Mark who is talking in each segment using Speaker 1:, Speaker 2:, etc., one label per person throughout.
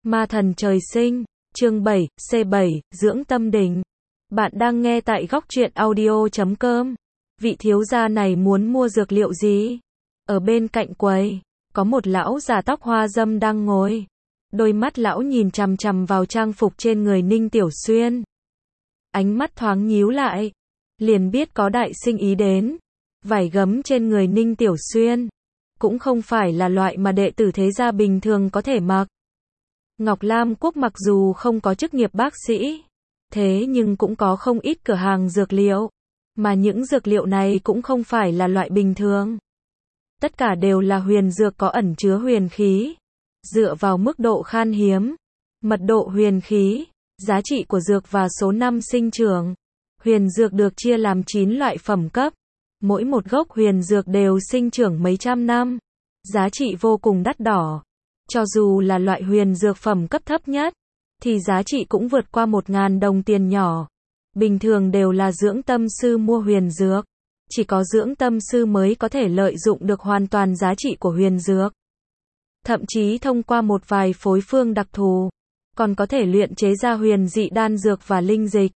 Speaker 1: Ma thần trời sinh, chương 7, C7, dưỡng tâm đỉnh. Bạn đang nghe tại góc truyện audio.com. Vị thiếu gia này muốn mua dược liệu gì? Ở bên cạnh quầy, có một lão già tóc hoa râm đang ngồi. Đôi mắt lão nhìn chằm chằm vào trang phục trên người Ninh Tiểu Xuyên. Ánh mắt thoáng nhíu lại, liền biết có đại sinh ý đến. Vải gấm trên người Ninh Tiểu Xuyên cũng không phải là loại mà đệ tử thế gia bình thường có thể mặc. Ngọc Lam Quốc mặc dù không có chức nghiệp bác sĩ, thế nhưng cũng có không ít cửa hàng dược liệu, mà những dược liệu này cũng không phải là loại bình thường. Tất cả đều là huyền dược có ẩn chứa huyền khí. Dựa vào mức độ khan hiếm, mật độ huyền khí, giá trị của dược và số năm sinh trưởng, huyền dược được chia làm 9 loại phẩm cấp. Mỗi một gốc huyền dược đều sinh trưởng mấy trăm năm, giá trị vô cùng đắt đỏ. Cho dù là loại huyền dược phẩm cấp thấp nhất, thì giá trị cũng vượt qua 1.000 đồng tiền nhỏ. Bình thường đều là dưỡng tâm sư mua huyền dược. Chỉ có dưỡng tâm sư mới có thể lợi dụng được hoàn toàn giá trị của huyền dược. Thậm chí thông qua một vài phối phương đặc thù, còn có thể luyện chế ra huyền dị đan dược và linh dịch.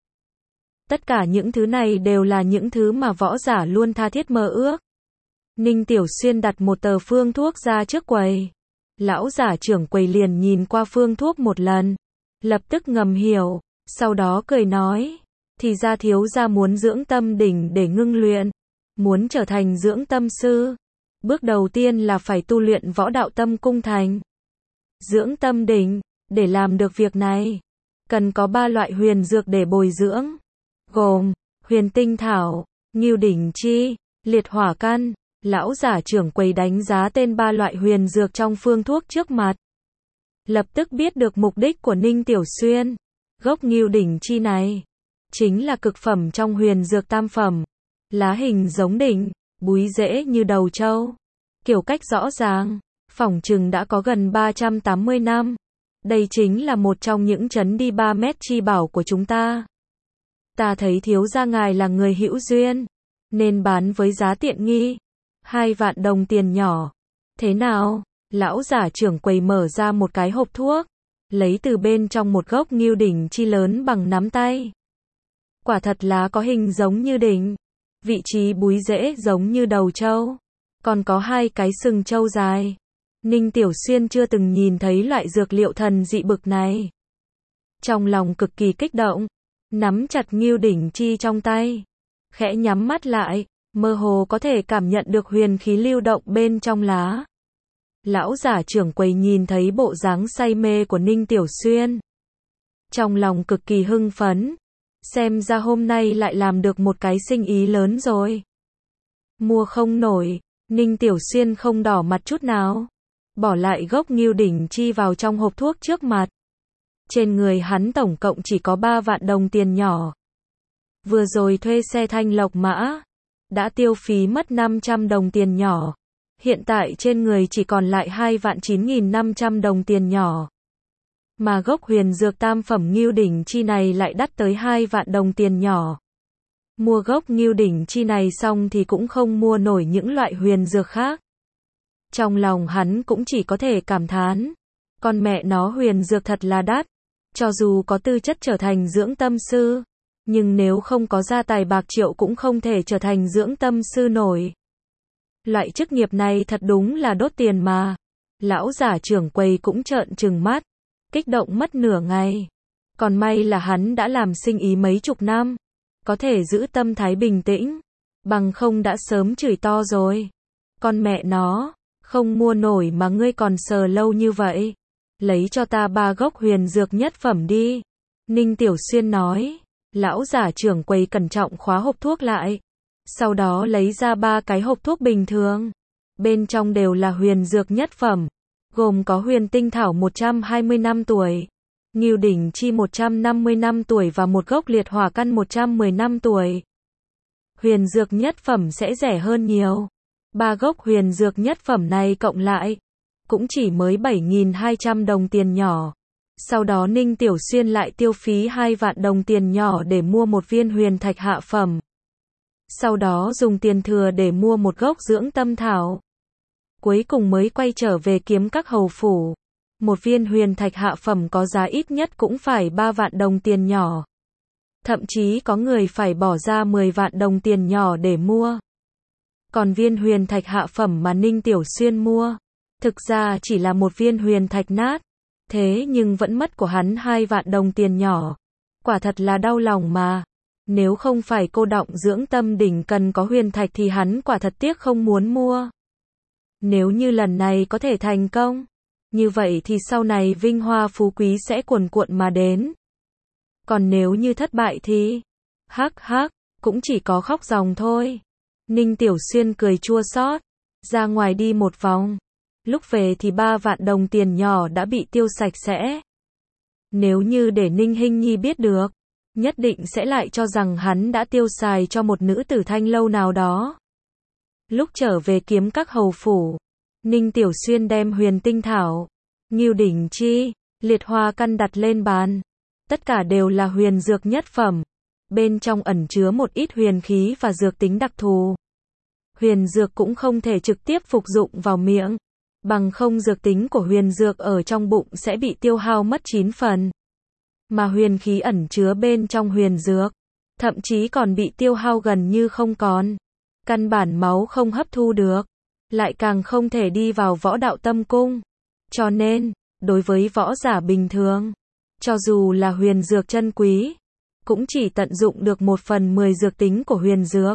Speaker 1: Tất cả những thứ này đều là những thứ mà võ giả luôn tha thiết mơ ước. Ninh Tiểu Xuyên đặt một tờ phương thuốc ra trước quầy. Lão giả trưởng quầy liền nhìn qua phương thuốc một lần, lập tức ngầm hiểu, sau đó cười nói, thì ra thiếu gia muốn dưỡng tâm đỉnh để ngưng luyện, muốn trở thành dưỡng tâm sư. Bước đầu tiên là phải tu luyện võ đạo tâm cung thành. Dưỡng tâm đỉnh, để làm được việc này, cần có 3 loại huyền dược để bồi dưỡng, gồm huyền tinh thảo, ngưu đỉnh chi, liệt hỏa căn. Lão giả trưởng quầy đánh giá tên 3 loại huyền dược trong phương thuốc trước mặt. Lập tức biết được mục đích của Ninh Tiểu Xuyên. Gốc ngưu đỉnh chi này chính là cực phẩm trong huyền dược tam phẩm. Lá hình giống đỉnh, búi rễ như đầu trâu. Kiểu cách rõ ràng, phỏng chừng đã có gần 380 năm. Đây chính là một trong những trấn đi 3 mét chi bảo của chúng ta. Ta thấy thiếu gia ngài là người hữu duyên, nên bán với giá tiện nghi. 2 vạn đồng tiền nhỏ. Thế nào? Lão giả trưởng quầy mở ra một cái hộp thuốc, lấy từ bên trong một gốc ngưu đỉnh chi lớn bằng nắm tay. Quả thật lá có hình giống như đỉnh, vị trí búi rễ giống như đầu trâu, còn có 2 cái sừng trâu dài. Ninh Tiểu Xuyên chưa từng nhìn thấy loại dược liệu thần dị bực này. Trong lòng cực kỳ kích động, nắm chặt ngưu đỉnh chi trong tay, khẽ nhắm mắt lại, mơ hồ có thể cảm nhận được huyền khí lưu động bên trong lá. Lão giả trưởng quầy nhìn thấy bộ dáng say mê của Ninh Tiểu Xuyên, trong lòng cực kỳ hưng phấn, xem ra hôm nay lại làm được một cái sinh ý lớn rồi. Mua không nổi, Ninh Tiểu Xuyên không đỏ mặt chút nào, bỏ lại gốc ngưu đỉnh chi vào trong hộp thuốc trước mặt. Trên người hắn tổng cộng chỉ có 3 vạn đồng tiền nhỏ. Vừa rồi thuê xe thanh lộc mã, đã tiêu phí mất 500 đồng tiền nhỏ. Hiện tại trên người chỉ còn lại 2.9.500 đồng tiền nhỏ. Mà gốc huyền dược tam phẩm ngưu đỉnh chi này lại đắt tới 2 vạn đồng tiền nhỏ. Mua gốc ngưu đỉnh chi này xong thì cũng không mua nổi những loại huyền dược khác. Trong lòng hắn cũng chỉ có thể cảm thán, con mẹ nó huyền dược thật là đắt. Cho dù có tư chất trở thành dưỡng tâm sư, nhưng nếu không có gia tài bạc triệu cũng không thể trở thành dưỡng tâm sư nổi. Loại chức nghiệp này thật đúng là đốt tiền mà. Lão giả trưởng quầy cũng trợn trừng mắt, kích động mất nửa ngày. Còn may là hắn đã làm sinh ý mấy chục năm, có thể giữ tâm thái bình tĩnh, bằng không đã sớm chửi to rồi. Con mẹ nó, không mua nổi mà ngươi còn sờ lâu như vậy. Lấy cho ta 3 gốc huyền dược nhất phẩm đi. Ninh Tiểu Xuyên nói. Lão giả trưởng quầy cẩn trọng khóa hộp thuốc lại, sau đó lấy ra 3 cái hộp thuốc bình thường. Bên trong đều là huyền dược nhất phẩm, gồm có huyền tinh thảo 120 năm tuổi, ngưu đỉnh chi 150 năm tuổi và một gốc liệt hỏa căn 110 năm tuổi. Huyền dược nhất phẩm sẽ rẻ hơn nhiều. 3 gốc huyền dược nhất phẩm này cộng lại, cũng chỉ mới 7.200 đồng tiền nhỏ. Sau đó Ninh Tiểu Xuyên lại tiêu phí 2 vạn đồng tiền nhỏ để mua một viên huyền thạch hạ phẩm. Sau đó dùng tiền thừa để mua một gốc dưỡng tâm thảo. Cuối cùng mới quay trở về Kiếm Các hầu phủ. Một viên huyền thạch hạ phẩm có giá ít nhất cũng phải 3 vạn đồng tiền nhỏ. Thậm chí có người phải bỏ ra 10 vạn đồng tiền nhỏ để mua. Còn viên huyền thạch hạ phẩm mà Ninh Tiểu Xuyên mua, thực ra chỉ là một viên huyền thạch nát. Thế nhưng vẫn mất của hắn 2 vạn đồng tiền nhỏ. Quả thật là đau lòng mà. Nếu không phải cô đọng dưỡng tâm đỉnh cần có huyền thạch thì hắn quả thật tiếc không muốn mua. Nếu như lần này có thể thành công, như vậy thì sau này vinh hoa phú quý sẽ cuồn cuộn mà đến. Còn nếu như thất bại thì, hắc hắc, cũng chỉ có khóc ròng thôi. Ninh Tiểu Xuyên cười chua xót, ra ngoài đi một vòng. Lúc về thì 3 vạn đồng tiền nhỏ đã bị tiêu sạch sẽ. Nếu như để Ninh Hinh Nhi biết được, nhất định sẽ lại cho rằng hắn đã tiêu xài cho một nữ tử thanh lâu nào đó. Lúc trở về Kiếm Các hầu phủ, Ninh Tiểu Xuyên đem huyền tinh thảo, ngưu đỉnh chi, liệt hoa căn đặt lên bàn. Tất cả đều là huyền dược nhất phẩm. Bên trong ẩn chứa một ít huyền khí và dược tính đặc thù. Huyền dược cũng không thể trực tiếp phục dụng vào miệng. Bằng không dược tính của huyền dược ở trong bụng sẽ bị tiêu hao mất 9 phần. Mà huyền khí ẩn chứa bên trong huyền dược, thậm chí còn bị tiêu hao gần như không còn. Căn bản máu không hấp thu được, lại càng không thể đi vào võ đạo tâm cung. Cho nên, đối với võ giả bình thường, cho dù là huyền dược chân quý, cũng chỉ tận dụng được 1/10 dược tính của huyền dược.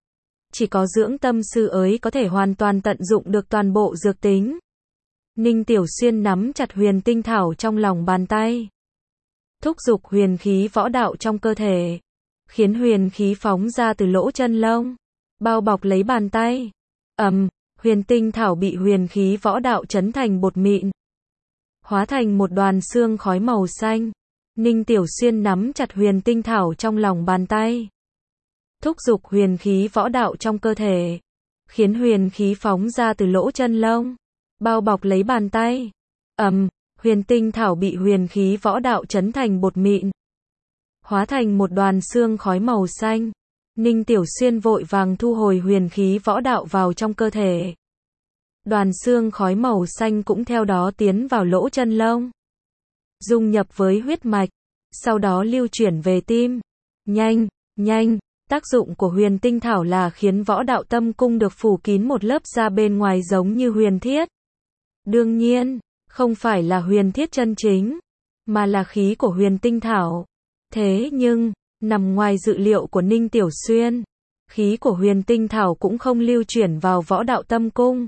Speaker 1: Chỉ có dưỡng tâm sư ấy có thể hoàn toàn tận dụng được toàn bộ dược tính. Ninh Tiểu Xuyên nắm chặt huyền tinh thảo trong lòng bàn tay. Thúc giục huyền khí võ đạo trong cơ thể. Khiến huyền khí phóng ra từ lỗ chân lông. Bao bọc lấy bàn tay. Huyền tinh thảo bị huyền khí võ đạo chấn thành bột mịn. Hóa thành một đoàn xương khói màu xanh. Ninh Tiểu Xuyên nắm chặt huyền tinh thảo trong lòng bàn tay. Thúc giục huyền khí võ đạo trong cơ thể. Khiến huyền khí phóng ra từ lỗ chân lông. Bao bọc lấy bàn tay. Huyền tinh thảo bị huyền khí võ đạo chấn thành bột mịn. Hóa thành một đoàn xương khói màu xanh. Ninh Tiểu Xuyên vội vàng thu hồi huyền khí võ đạo vào trong cơ thể. Đoàn xương khói màu xanh cũng theo đó tiến vào lỗ chân lông. Dung nhập với huyết mạch. Sau đó lưu chuyển về tim. Nhanh. Tác dụng của huyền tinh thảo là khiến võ đạo tâm cung được phủ kín một lớp da bên ngoài giống như huyền thiết. Đương nhiên, không phải là huyền thiết chân chính, mà là khí của huyền tinh thảo. Thế nhưng, nằm ngoài dự liệu của Ninh Tiểu Xuyên, khí của huyền tinh thảo cũng không lưu chuyển vào võ đạo tâm cung,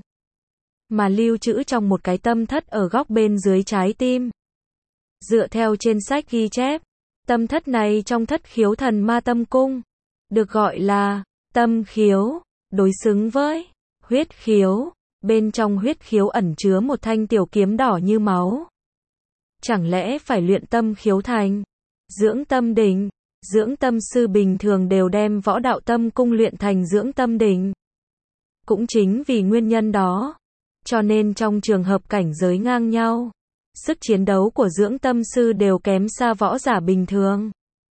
Speaker 1: mà lưu trữ trong một cái tâm thất ở góc bên dưới trái tim. Dựa theo trên sách ghi chép, tâm thất này trong thất khiếu thần ma tâm cung, được gọi là tâm khiếu, đối xứng với huyết khiếu. Bên trong huyết khiếu ẩn chứa một thanh tiểu kiếm đỏ như máu. Chẳng lẽ phải luyện tâm khiếu thành dưỡng tâm đỉnh? Dưỡng tâm sư bình thường đều đem võ đạo tâm cung luyện thành dưỡng tâm đỉnh. Cũng chính vì nguyên nhân đó, cho nên trong trường hợp cảnh giới ngang nhau, sức chiến đấu của dưỡng tâm sư đều kém xa võ giả bình thường.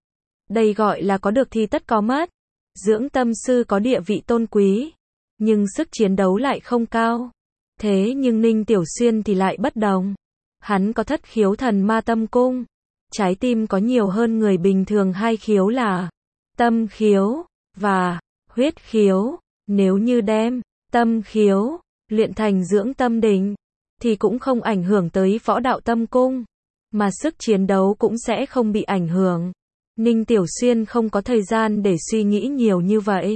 Speaker 1: Đây gọi là có được thì tất có mất. Dưỡng tâm sư có địa vị tôn quý, nhưng sức chiến đấu lại không cao. Thế nhưng Ninh Tiểu Xuyên thì lại bất đồng. Hắn có thất khiếu thần ma tâm cung. Trái tim có nhiều hơn người bình thường 2 khiếu là tâm khiếu và huyết khiếu. Nếu như đem tâm khiếu luyện thành dưỡng tâm đỉnh, thì cũng không ảnh hưởng tới võ đạo tâm cung, mà sức chiến đấu cũng sẽ không bị ảnh hưởng. Ninh Tiểu Xuyên không có thời gian để suy nghĩ nhiều như vậy.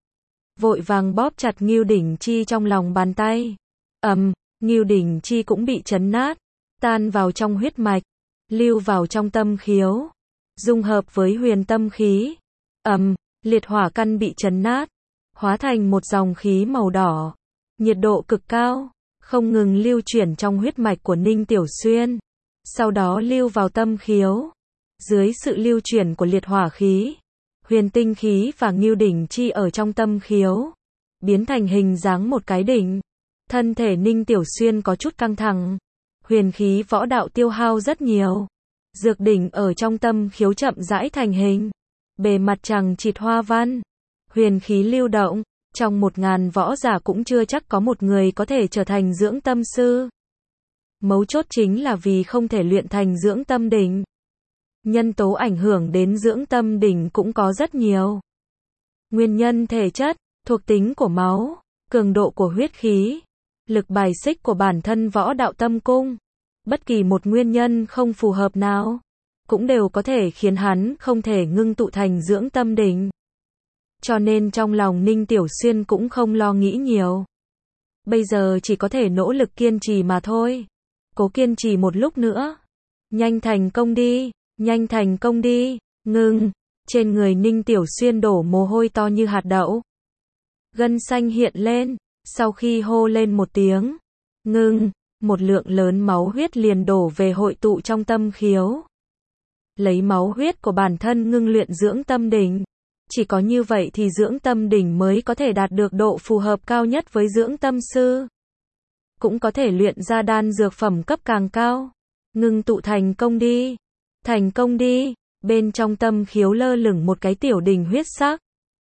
Speaker 1: Vội vàng bóp chặt ngưu đỉnh chi trong lòng bàn tay. Ngưu đỉnh chi cũng bị chấn nát, tan vào trong huyết mạch, lưu vào trong tâm khiếu, dung hợp với huyền tâm khí. Liệt hỏa căn bị chấn nát, hóa thành một dòng khí màu đỏ, nhiệt độ cực cao, không ngừng lưu chuyển trong huyết mạch của Ninh Tiểu Xuyên, sau đó lưu vào tâm khiếu. Dưới sự lưu chuyển của liệt hỏa khí, huyền tinh khí và ngưu đỉnh chi ở trong tâm khiếu, biến thành hình dáng một cái đỉnh. Thân thể Ninh Tiểu Xuyên có chút căng thẳng. Huyền khí võ đạo tiêu hao rất nhiều. Dược đỉnh ở trong tâm khiếu chậm rãi thành hình. Bề mặt chằng chịt hoa văn. Huyền khí lưu động. Trong 1000 võ giả cũng chưa chắc có một người có thể trở thành dưỡng tâm sư. Mấu chốt chính là vì không thể luyện thành dưỡng tâm đỉnh. Nhân tố ảnh hưởng đến dưỡng tâm đỉnh cũng có rất nhiều. Nguyên nhân thể chất, thuộc tính của máu, cường độ của huyết khí, lực bài xích của bản thân võ đạo tâm cung. Bất kỳ một nguyên nhân không phù hợp nào, cũng đều có thể khiến hắn không thể ngưng tụ thành dưỡng tâm đỉnh. Cho nên trong lòng Ninh Tiểu Xuyên cũng không lo nghĩ nhiều. Bây giờ chỉ có thể nỗ lực kiên trì mà thôi. Cố kiên trì một lúc nữa. Nhanh thành công đi, nhanh thành công đi, ngừng. Trên người Ninh Tiểu Xuyên đổ mồ hôi to như hạt đậu. Gân xanh hiện lên, sau khi hô lên một tiếng, ngừng, một lượng lớn máu huyết liền đổ về hội tụ trong tâm khiếu. Lấy máu huyết của bản thân ngưng luyện dưỡng tâm đỉnh. Chỉ có như vậy thì dưỡng tâm đỉnh mới có thể đạt được độ phù hợp cao nhất với dưỡng tâm sư. Cũng có thể luyện ra đan dược phẩm cấp càng cao. Ngưng tụ thành công đi. Thành công đi. Bên trong tâm khiếu lơ lửng một cái tiểu đỉnh huyết sắc.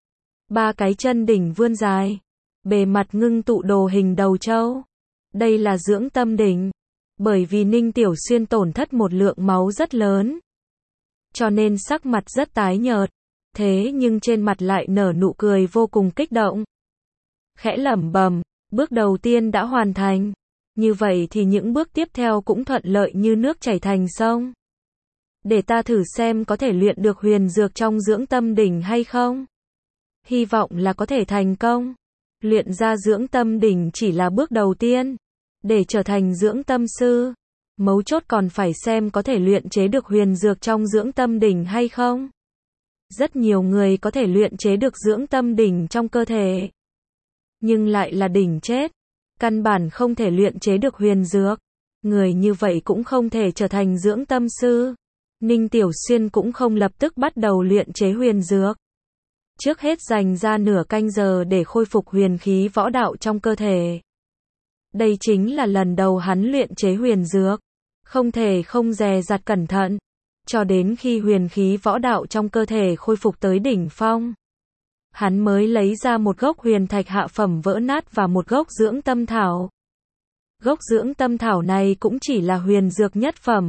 Speaker 1: 3 cái chân đỉnh vươn dài. Bề mặt ngưng tụ đồ hình đầu trâu. Đây là dưỡng tâm đỉnh. Bởi vì Ninh Tiểu Xuyên tổn thất một lượng máu rất lớn, cho nên sắc mặt rất tái nhợt. Thế nhưng trên mặt lại nở nụ cười vô cùng kích động. Khẽ lẩm bẩm, bước đầu tiên đã hoàn thành. Như vậy thì những bước tiếp theo cũng thuận lợi như nước chảy thành sông. Để ta thử xem có thể luyện được huyền dược trong dưỡng tâm đỉnh hay không. Hy vọng là có thể thành công. Luyện ra dưỡng tâm đỉnh chỉ là bước đầu tiên. Để trở thành dưỡng tâm sư, mấu chốt còn phải xem có thể luyện chế được huyền dược trong dưỡng tâm đỉnh hay không. Rất nhiều người có thể luyện chế được dưỡng tâm đỉnh trong cơ thể, nhưng lại là đỉnh chết. Căn bản không thể luyện chế được huyền dược. Người như vậy cũng không thể trở thành dưỡng tâm sư. Ninh Tiểu Xuyên cũng không lập tức bắt đầu luyện chế huyền dược. Trước hết dành ra nửa canh giờ để khôi phục huyền khí võ đạo trong cơ thể. Đây chính là lần đầu hắn luyện chế huyền dược. Không thể không dè dặt cẩn thận. Cho đến khi huyền khí võ đạo trong cơ thể khôi phục tới đỉnh phong, hắn mới lấy ra một gốc huyền thạch hạ phẩm vỡ nát và một gốc dưỡng tâm thảo. Gốc dưỡng tâm thảo này cũng chỉ là huyền dược nhất phẩm.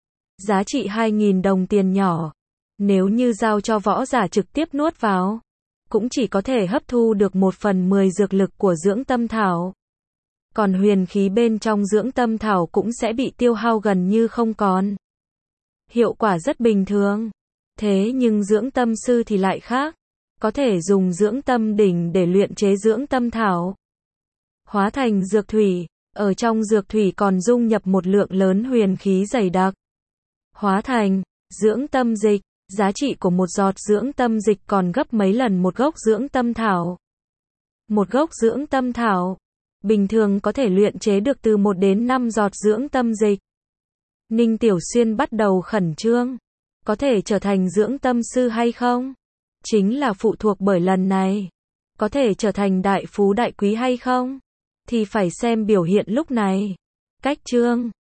Speaker 1: Giá trị 2.000 đồng tiền nhỏ. Nếu như giao cho võ giả trực tiếp nuốt vào, cũng chỉ có thể hấp thu được 1/10 dược lực của dưỡng tâm thảo. Còn huyền khí bên trong dưỡng tâm thảo cũng sẽ bị tiêu hao gần như không còn. Hiệu quả rất bình thường. Thế nhưng dưỡng tâm sư thì lại khác. Có thể dùng dưỡng tâm đỉnh để luyện chế dưỡng tâm thảo. Hóa thành dược thủy. Ở trong dược thủy còn dung nhập một lượng lớn huyền khí dày đặc. Hóa thành dưỡng tâm dịch. Giá trị của một giọt dưỡng tâm dịch còn gấp mấy lần một gốc dưỡng tâm thảo. Một gốc dưỡng tâm thảo bình thường có thể luyện chế được từ 1 đến 5 giọt dưỡng tâm dịch. Ninh Tiểu Xuyên bắt đầu khẩn trương. Có thể trở thành dưỡng tâm sư hay không? Chính là phụ thuộc bởi lần này. Có thể trở thành đại phú đại quý hay không? Thì phải xem biểu hiện lúc này. Cách chương